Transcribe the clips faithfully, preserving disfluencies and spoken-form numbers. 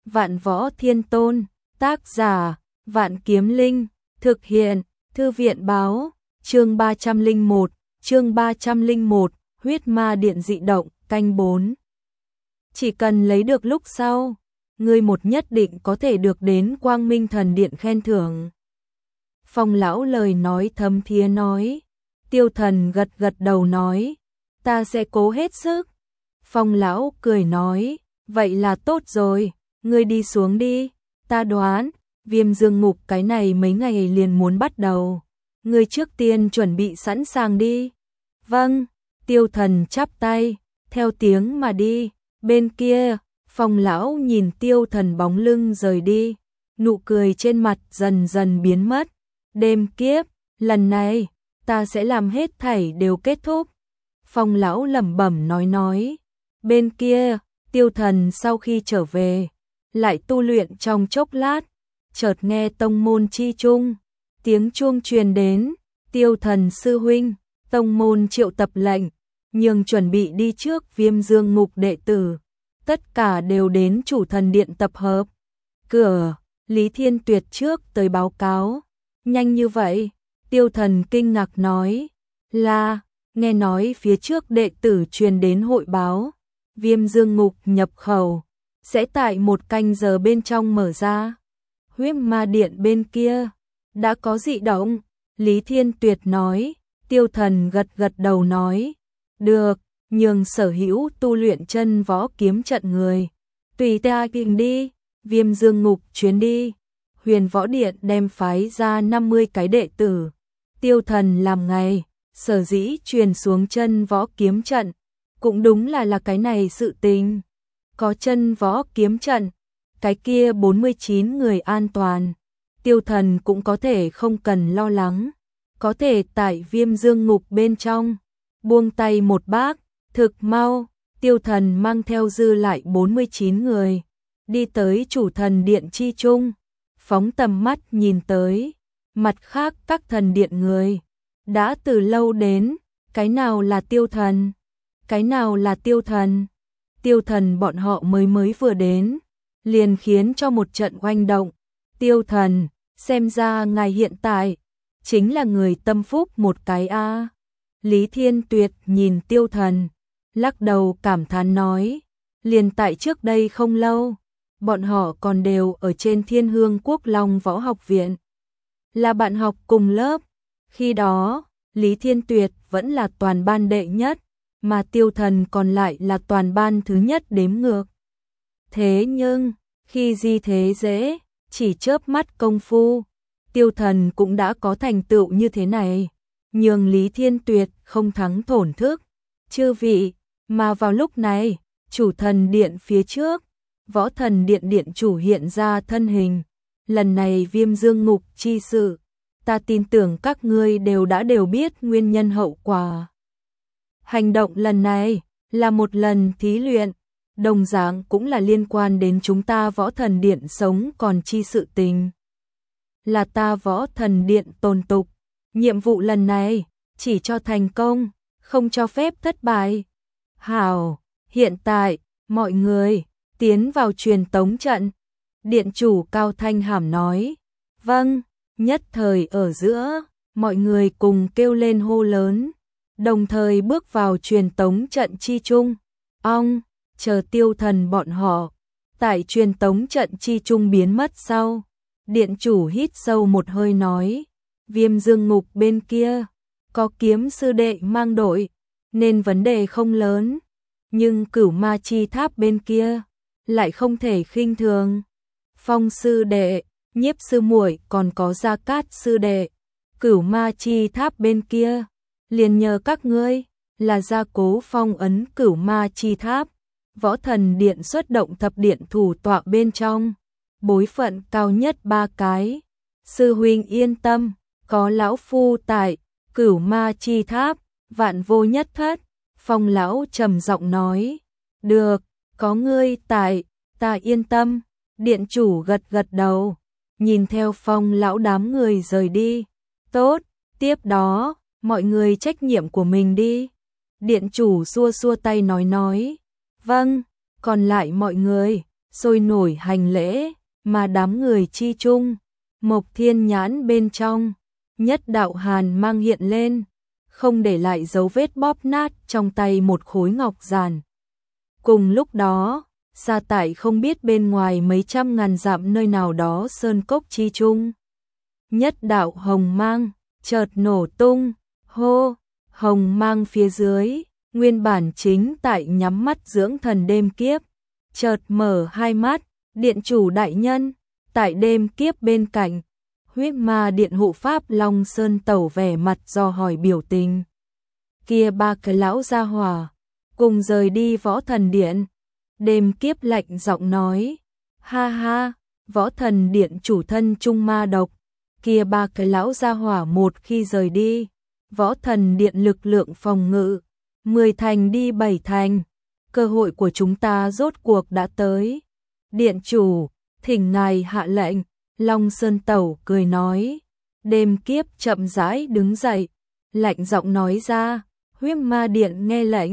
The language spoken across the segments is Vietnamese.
Vạn Võ Thiên Tôn, tác giả, Vạn Kiếm Linh, thực hiện, Thư viện báo, chương ba trăm lẻ một, chương ba trăm lẻ một, huyết ma điện dị động, canh bốn. Chỉ cần lấy được lúc sau, ngươi một nhất định có thể được đến Quang Minh Thần Điện khen thưởng. Phong lão lời nói thấm thía nói, Tiêu Thần gật gật đầu nói, ta sẽ cố hết sức. Phong lão cười nói, vậy là tốt rồi, ngươi đi xuống đi, ta đoán, Viêm Dương Ngục cái này mấy ngày liền muốn bắt đầu, ngươi trước tiên chuẩn bị sẵn sàng đi. Vâng, Tiêu Thần chắp tay, theo tiếng mà đi. Bên kia, Phong lão nhìn Tiêu Thần bóng lưng rời đi, nụ cười trên mặt dần dần biến mất. Đêm kiếp, lần này, ta sẽ làm hết thảy đều kết thúc. Phong lão lẩm bẩm nói nói. Bên kia, Tiêu Thần sau khi trở về, lại tu luyện trong chốc lát, chợt nghe tông môn chi chung, tiếng chuông truyền đến, Tiêu Thần sư huynh, tông môn triệu tập lệnh, nhưng chuẩn bị đi trước Viêm Dương Ngục đệ tử, tất cả đều đến chủ thần điện tập hợp. Cửa, Lý Thiên Tuyệt trước tới báo cáo, nhanh như vậy, Tiêu Thần kinh ngạc nói, là, nghe nói phía trước đệ tử truyền đến hội báo, Viêm Dương Ngục nhập khẩu, sẽ tại một canh giờ bên trong mở ra. Huyết ma điện bên kia, đã có dị động, Lý Thiên Tuyệt nói, Tiêu Thần gật gật đầu nói, được, nhường sở hữu tu luyện chân võ kiếm trận người, tùy ta kinh đi, Viêm Dương Ngục chuyến đi. Huyền Võ Điện đem phái ra năm mươi cái đệ tử, Tiêu Thần làm ngày, sở dĩ truyền xuống chân võ kiếm trận, cũng đúng là là cái này sự tình. Có chân võ kiếm trận, cái kia bốn mươi chín người an toàn, Tiêu Thần cũng có thể không cần lo lắng, có thể tại Viêm Dương Ngục bên trong, buông tay một bác, thực mau, Tiêu Thần mang theo dư lại bốn mươi chín người, đi tới chủ thần điện chi chung, phóng tầm mắt nhìn tới, mặt khác các thần điện người, đã từ lâu đến, cái nào là Tiêu Thần, cái nào là Tiêu Thần, Tiêu Thần bọn họ mới mới vừa đến, liền khiến cho một trận oanh động. Tiêu Thần, xem ra ngài hiện tại, chính là người tâm phúc một cái a. Lý Thiên Tuyệt nhìn Tiêu Thần, lắc đầu cảm thán nói, liền tại trước đây không lâu, bọn họ còn đều ở trên Thiên Hương Quốc Long Võ Học Viện, là bạn học cùng lớp, khi đó, Lý Thiên Tuyệt vẫn là toàn ban đệ nhất, mà Tiêu Thần còn lại là toàn ban thứ nhất đếm ngược. Thế nhưng, khi di thế dễ, chỉ chớp mắt công phu, Tiêu Thần cũng đã có thành tựu như thế này, nhường Lý Thiên Tuyệt không thắng thổn thức. Chư vị, mà vào lúc này, chủ thần điện phía trước, Võ Thần Điện điện chủ hiện ra thân hình, lần này Viêm Dương Ngục chi sự, ta tin tưởng các ngươi đều đã đều biết nguyên nhân hậu quả. Hành động lần này là một lần thí luyện, đồng dạng cũng là liên quan đến chúng ta Võ Thần Điện sống còn chi sự tình. Là ta Võ Thần Điện tồn tục, nhiệm vụ lần này chỉ cho thành công, không cho phép thất bại. Hảo, hiện tại, mọi người, tiến vào truyền tống trận. Điện chủ Cao Thanh Hàm nói, vâng, nhất thời ở giữa, mọi người cùng kêu lên hô lớn, đồng thời bước vào truyền tống trận chi chung. Ong, chờ Tiêu Thần bọn họ, tại truyền tống trận chi chung biến mất sau. Điện chủ hít sâu một hơi nói, Viêm Dương Ngục bên kia, có kiếm sư đệ mang đội, nên vấn đề không lớn, nhưng Cửu Ma Chi Tháp bên kia, lại không thể khinh thường. Phong sư đệ, Nhiếp sư muội còn có Gia Cát sư đệ, Cửu Ma Chi Tháp bên kia, liền nhờ các ngươi, là gia cố phong ấn Cửu Ma Chi Tháp, Võ Thần Điện xuất động thập điện thủ tọa bên trong, bối phận cao nhất ba cái. Sư huynh yên tâm, có lão phu tại, Cửu Ma Chi Tháp, vạn vô nhất thất. Phong lão trầm giọng nói, được, có ngươi tại, ta yên tâm. Điện chủ gật gật đầu, nhìn theo Phong lão đám người rời đi. Tốt, tiếp đó, mọi người trách nhiệm của mình đi. Điện chủ xua xua tay nói nói, vâng, còn lại mọi người, sôi nổi hành lễ, mà đám người chi chung, Mộc Thiên Nhãn bên trong, nhất đạo hàn mang hiện lên, không để lại dấu vết bóp nát trong tay một khối ngọc giản. Cùng lúc đó, xa tại không biết bên ngoài mấy trăm ngàn dặm nơi nào đó sơn cốc chi chung, nhất đạo hồng mang chợt nổ tung, hô, hồng mang phía dưới, nguyên bản chính tại nhắm mắt dưỡng thần đêm kiếp, chợt mở hai mắt, điện chủ đại nhân, tại đêm kiếp bên cạnh, huyết ma điện hộ pháp Long Sơn Tẩu vẻ mặt do hỏi biểu tình. Kia ba cái lão gia hỏa, cùng rời đi võ thần điện, đêm kiếp lạnh giọng nói, ha ha, võ thần điện chủ thân trung ma độc, kia ba cái lão gia hỏa một khi rời đi, võ thần điện lực lượng phòng ngự, mười thành đi bảy thành, cơ hội của chúng ta rốt cuộc đã tới. Điện chủ, thỉnh ngài hạ lệnh, Long Sơn Tẩu cười nói, đêm kiếp chậm rãi đứng dậy, lạnh giọng nói ra, huyết ma điện nghe lệnh,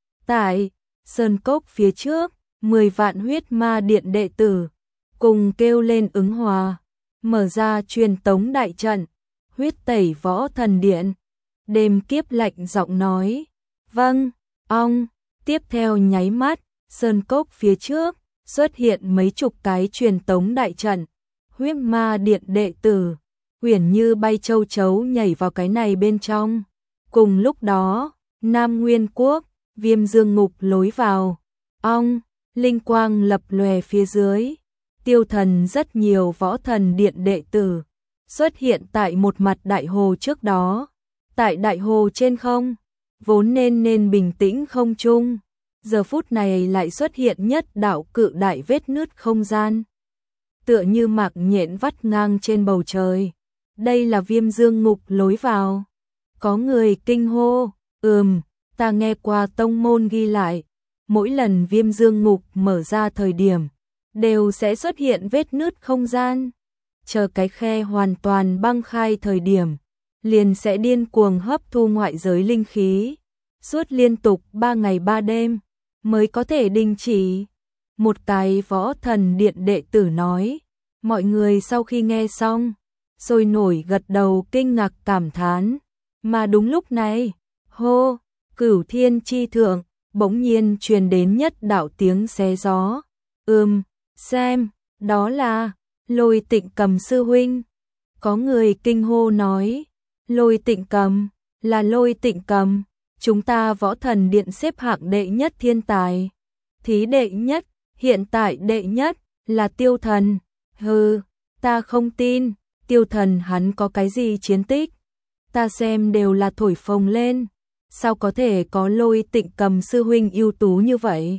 tại sơn cốc phía trước, mười vạn huyết ma điện đệ tử, cùng kêu lên ứng hòa, mở ra truyền tống đại trận, huyết tẩy võ thần điện. Đêm kiếp lạnh giọng nói, vâng, ong, tiếp theo nháy mắt, sơn cốc phía trước, xuất hiện mấy chục cái truyền tống đại trận, huyết ma điện đệ tử, huyền như bay châu chấu nhảy vào cái này bên trong. Cùng lúc đó, Nam Nguyên Quốc, Viêm Dương Ngục lối vào, ong, linh quang lập lòe phía dưới, tiêu thần rất nhiều võ thần điện đệ tử, xuất hiện tại một mặt đại hồ trước đó. Tại đại hồ trên không, vốn nên nên bình tĩnh không trung, giờ phút này lại xuất hiện nhất đạo cự đại vết nứt không gian. Tựa như mạc nhện vắt ngang trên bầu trời. Đây là Viêm Dương Ngục lối vào. Có người kinh hô, ừm, ta nghe qua tông môn ghi lại, mỗi lần Viêm Dương Ngục mở ra thời điểm, đều sẽ xuất hiện vết nứt không gian. Chờ cái khe hoàn toàn băng khai thời điểm, liền sẽ điên cuồng hấp thu ngoại giới linh khí, suốt liên tục ba ngày ba đêm, mới có thể đình chỉ. Một cái võ thần điện đệ tử nói, mọi người sau khi nghe xong, sôi nổi gật đầu kinh ngạc cảm thán, mà đúng lúc này, hô, Cửu Thiên chi thượng, bỗng nhiên truyền đến nhất đạo tiếng xé gió, ừm, xem, đó là, Lôi Tịnh Cầm sư huynh. Có người kinh hô nói, Lôi Tịnh Cầm, là Lôi Tịnh Cầm, chúng ta võ thần điện xếp hạng đệ nhất thiên tài. Thí đệ nhất, hiện tại đệ nhất, là Tiêu Thần. Hừ, ta không tin, Tiêu Thần hắn có cái gì chiến tích. Ta xem đều là thổi phồng lên, sao có thể có Lôi Tịnh Cầm sư huynh ưu tú như vậy.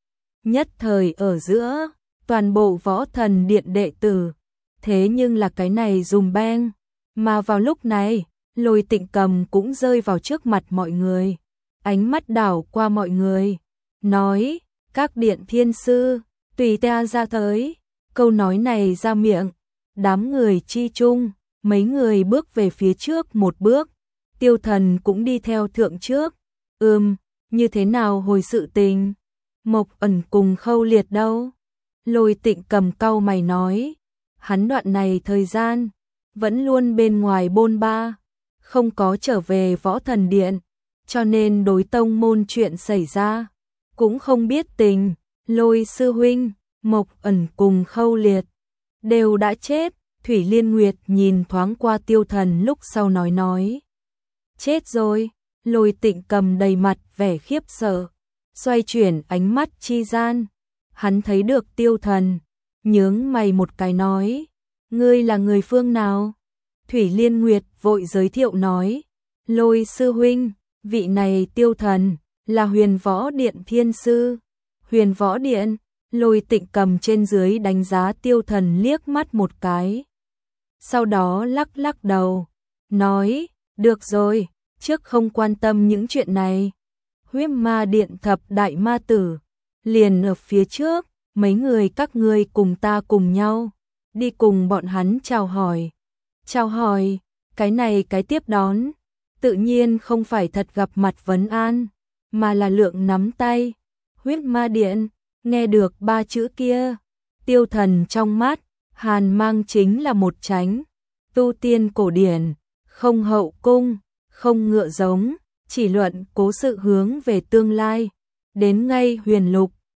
Nhất thời ở giữa, toàn bộ võ thần điện đệ tử, thế nhưng là cái này dùm beng. Mà vào lúc này, Lôi Tịnh Cầm cũng rơi vào trước mặt mọi người, ánh mắt đảo qua mọi người, nói, các điện thiên sư, tùy ta ra tới. Câu nói này ra miệng, đám người chi chung, mấy người bước về phía trước một bước, Tiêu Thần cũng đi theo thượng trước. Ừm, như thế nào hồi sự tình? Mộc Ẩn cùng Khâu Liệt đâu? Lôi Tịnh Cầm cau mày nói, hắn đoạn này thời gian vẫn luôn bên ngoài bôn ba, không có trở về võ thần điện, cho nên đối tông môn chuyện xảy ra, cũng không biết tình. Lôi sư huynh, Mộc Ẩn cùng Khâu Liệt đều đã chết. Thủy Liên Nguyệt nhìn thoáng qua Tiêu Thần lúc sau nói nói, chết rồi. Lôi Tịnh Cầm đầy mặt vẻ khiếp sợ, xoay chuyển ánh mắt chi gian, hắn thấy được Tiêu Thần, nhướng mày một cái nói, ngươi là người phương nào? Thủy Liên Nguyệt vội giới thiệu nói, Lôi sư huynh, vị này Tiêu Thần, là Huyền Võ Điện thiên sư. Huyền Võ Điện? Lôi Tịnh Cầm trên dưới đánh giá Tiêu Thần liếc mắt một cái, sau đó lắc lắc đầu, nói, được rồi, trước không quan tâm những chuyện này. Huyết ma điện thập đại ma tử, liền ở phía trước, mấy người các ngươi cùng ta cùng nhau, đi cùng bọn hắn chào hỏi. Chào hỏi, cái này cái tiếp đón, tự nhiên không phải thật gặp mặt vấn an, mà là lượng nắm tay. Huyết ma điện, Nghe được ba chữ kia, Tiêu Thần trong mắt, hàn mang chính là một tránh. Tu tiên cổ điển, không hậu cung, không ngựa giống, chỉ luận cố sự hướng về tương lai. Đến ngay huyền lục,